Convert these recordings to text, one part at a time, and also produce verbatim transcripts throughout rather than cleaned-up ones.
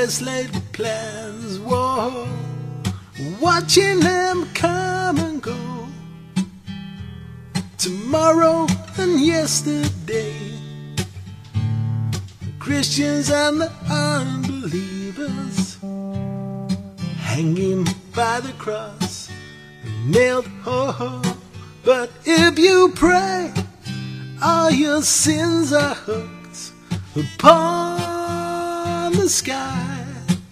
always laid plans, whoa, watching them come and go, tomorrow and yesterday, the Christians and the unbelievers, hanging by the cross, nailed, ho, ho. But if you pray, all your sins are hooked upon the sky.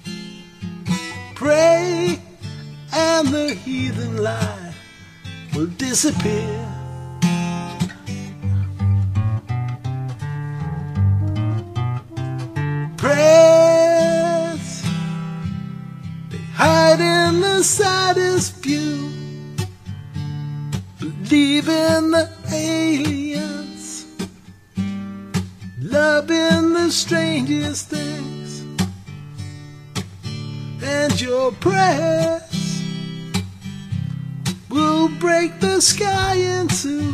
Pray and the heathen lie will disappear. Prayers, they hide in the saddest view, believe in the aliens, love in the strangest things, and your prayers will break the sky in two,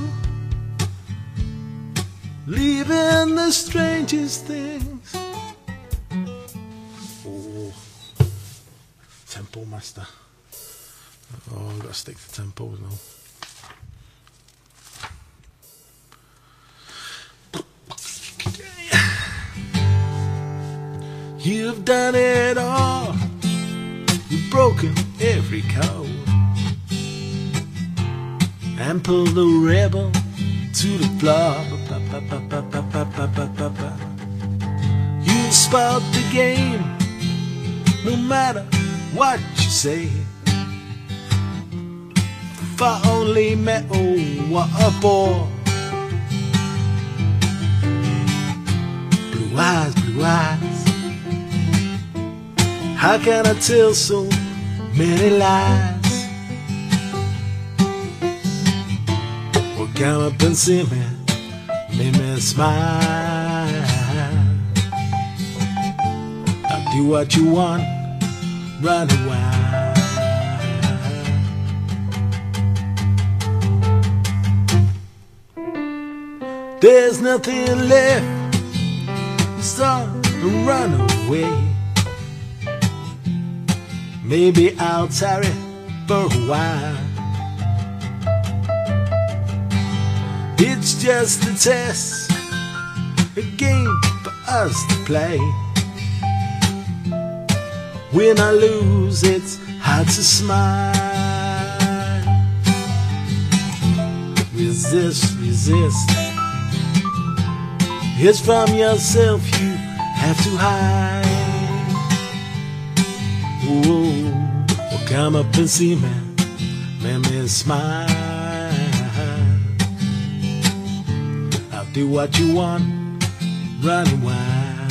leave in the strangest things. Oh, tempo master. Oh, I've got to stick to tempos now. You've done it all, you've broken every code, and pulled the rebel to the floor. You spoiled the game, no matter what you say, for only me, oh what a bore. Blue eyes, blue eyes, how can I tell so many lies? Well, come up and see me, make me smile. I'll do what you want, run wild. There's nothing left, start and run away. Maybe I'll tarry for a while. It's just a test, a game for us to play. When I lose, it's hard to smile. Resist, resist. It's from yourself you have to hide. Whoa, well come up and see me, make me smile. I'll do what you want, run wild.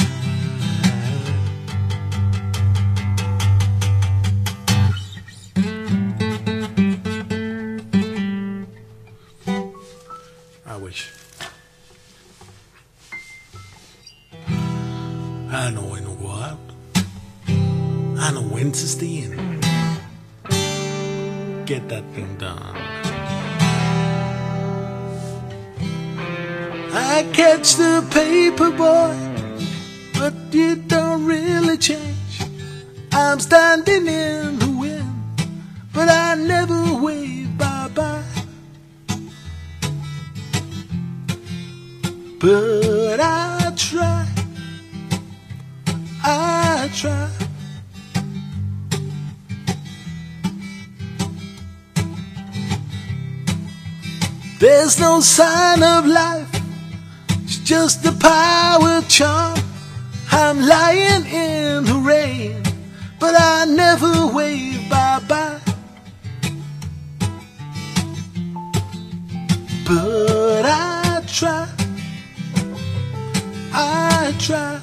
I wish. I know when to go out, I know when to stay in. Get that thing done. I catch the paper boy, but it don't really change. I'm standing in the wind, but I never wave bye-bye. But I try, I try. There's no sign of life, it's just the power charm. I'm lying in the rain, but I never wave bye-bye. But I try, I try.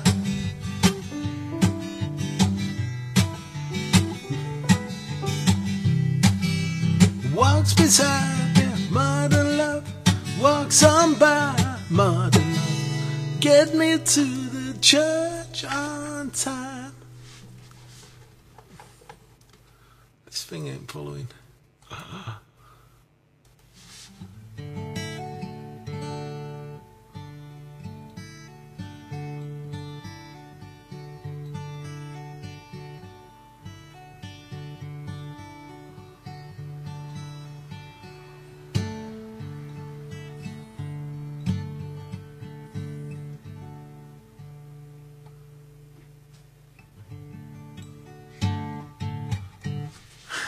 Walks beside me, mother love, walks on by, mother love, get me to the church on time. This thing ain't following.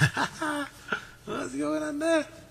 What's going on there?